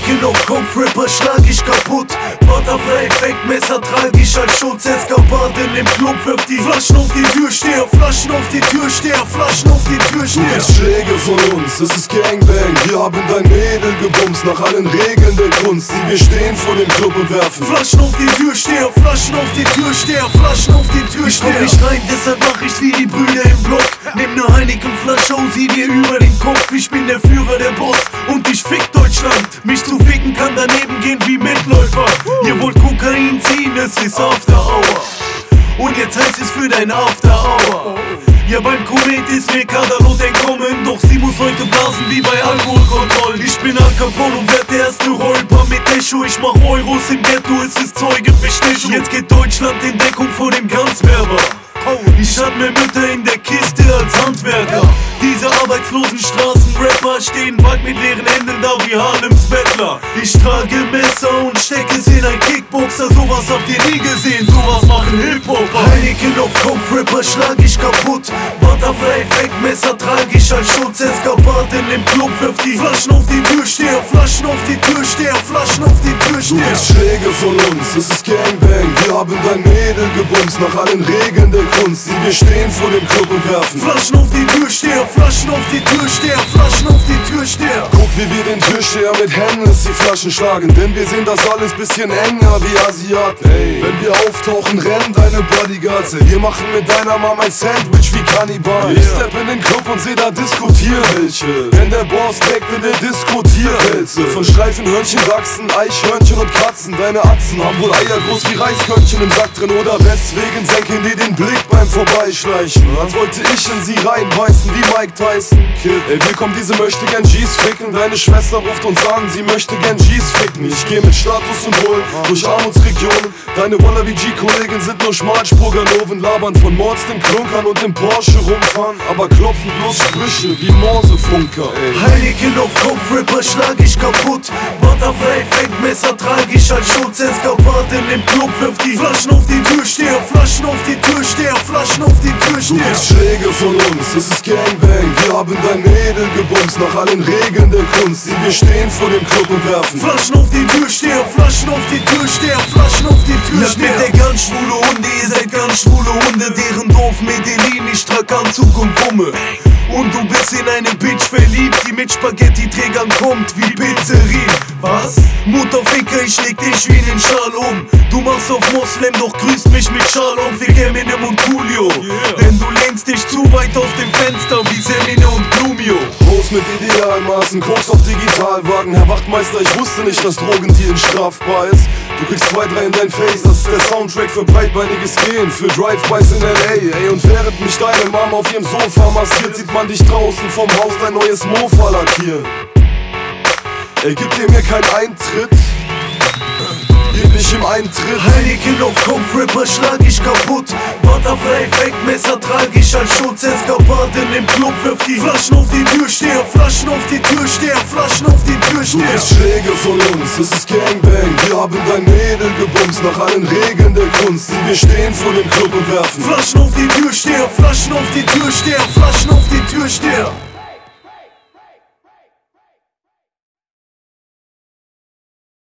Heineken auf Kopf, Rapper schlag ich kaputt. Butterfly-Effekt, Messer trag ich als Schutz. Eskapat in dem Club, wirf die Flaschen auf die Türsteher, Flaschen auf die Türsteher, Flaschen auf die Türsteher. Du kriegst Schläge von uns, es ist Gangbang. Wir haben dein Mädel gebumst nach allen Regeln der Kunst. Wir stehen vor dem Club und werfen Flaschen auf die Türsteher, Flaschen auf die Türsteher, Flaschen auf die Türsteher. Ich komm nicht rein, deshalb mach ich's wie die Brüder im Block. Nimm ne Heineken-Flasche und sieh dir über den Kopf. Ich bin der Führer, der Boss und ich fick Deutschland. Mich zu ficken kann daneben gehen wie Mitläufer. Ihr wollt Kokain ziehen, es ist After Hour. Und jetzt heißt es für dein After Hour. Ja, beim Komet ist mir Kadalot entkommen, doch sie muss heute blasen wie bei Alkoholkontrollen. Ich bin Al Capone und werd der erste Räuber mit Echo. Ich mach Euros im Ghetto, es ist Zeugenbestechung. Jetzt geht Deutschland in Deckung vor dem Ganzwerber. Ich hab mehr Mütter in der Kiste als Handwerker. Diese arbeitslosen Straßenrapper stehen bald mit leeren Händen da wie Harlems Bettler. Ich trage Messer und stecke es in ein Kickboxer. Sowas habt ihr nie gesehen, sowas machen Hip-Hopper. Heineken auf Kopf, Rapper schlag ich kaputt. Butterfly-Effekt, Messer trage ich als Schutz. Eskapat in dem Club, wirf die Flaschen auf die Türsteher, Flaschen auf die Türsteher, Flaschen auf die Du Türsteher. kriegst Schläge von uns, es ist Gangbang. Wir haben dein Mädel gebumst nach allen Regeln der Kunst. Wir stehen vor dem Club und werfen Flaschen auf die Türsteher, Flaschen auf die Türsteher, Flaschen auf die Türsteher. Guck, wie wir den Türsteher mit Hennessy Flaschen schlagen, denn wir sehen das alles bisschen enger wie Asiaten. Ey, wenn wir auftauchen, rennen deine Bodyguards. Ey, wir machen mit deiner Mama ein Sandwich wie Kannibalen. Ich step in den Club und seh da Diskutierwelche, denn der Boss trägt in der Diskutierwälze. Von Streifenhörnchen, Dachsen, Eichhörnchen und Katzen. Deine Atzen haben wohl Eier groß wie Reiskörnchen im Sack drin, oder weswegen senken die den Blick beim Vorbeischleichen, als wollte ich in sie reinbeißen wie Mike Tyson. Kid, ey, wir kommen diese möchte gern G's ficken. Deine Schwester ruft uns an, sie möchte gern G's ficken. Ich geh mit Statussymbolen durch Armutsregionen. Deine Wannabe-G-Kollegen sind nur Schmalspurganoven, labern von Mords den Klunkern und dem Porsche rumfahren, aber klopfen bloß Sprüche wie Morsefunker. Heineken auf Kopf, Rapper schlag ich kaputt. Butterfly-Effekt, Messer trage ich als Schutz. Eskapat in dem Club, wirf die Flaschen auf die Türsteher, Flaschen auf die Türsteher, Flaschen auf die Du Türsteher. kriegst Schläge von uns, es ist Gangbang. Wir haben dein Mädel gebumst nach allen Regeln der Kunst. Wir stehen vor dem Club und werfen Flaschen auf die Türsteher, Flaschen auf die Türsteher, Flaschen auf die Türsteher. Ja, mit der ganz schwule Hunde, ihr seid ganz schwule Hunde. Deren Dorf Medellin, ich trag Anzug und Wumme. Und du bist in eine Bitch verliebt, die mit Spaghetti-Trägern kommt wie Pizzerin. Was? Mutterficker, ich leg dich wie den Schal um. Du machst auf Moslem, doch grüßt mich mit Shalom, Fick Eminem und Coolio. Denn du lehnst dich zu weit aus dem Fenster wie Semine und Blumio. Groß mit Idealmaßen, Koks auf Digitalwagen. Herr Wachtmeister, ich wusste nicht, dass Drogendealen strafbar ist. Du kriegst 2, 3 in dein Face, das ist der Soundtrack für breitbeiniges Gehen, für Drive-Bys in L.A. Ey, und während mich deine Mama auf ihrem Sofa massiert, sieht man dich draußen vom Haus dein neues Mofa lackieren. Ey, gib dir mir keinen Eintritt, gib dich im Eintritt. Heineken auf Kopf, Rapper schlag ich kaputt. Butterfly-Effekt, Messer trage ich als Schutz. Eskapat in dem Club, wirf die Flaschen auf die Türsteher, Flaschen auf die Türsteher, Flaschen auf die Du Türsteher. kriegst Schläge von uns, es ist Gangbang. Wir haben dein Mädel gebumst nach allen Regeln der Kunst. Wir stehen vor dem Club und werfen Flaschen auf die Türsteher, Flaschen auf die Türsteher, Flaschen auf die Türsteher.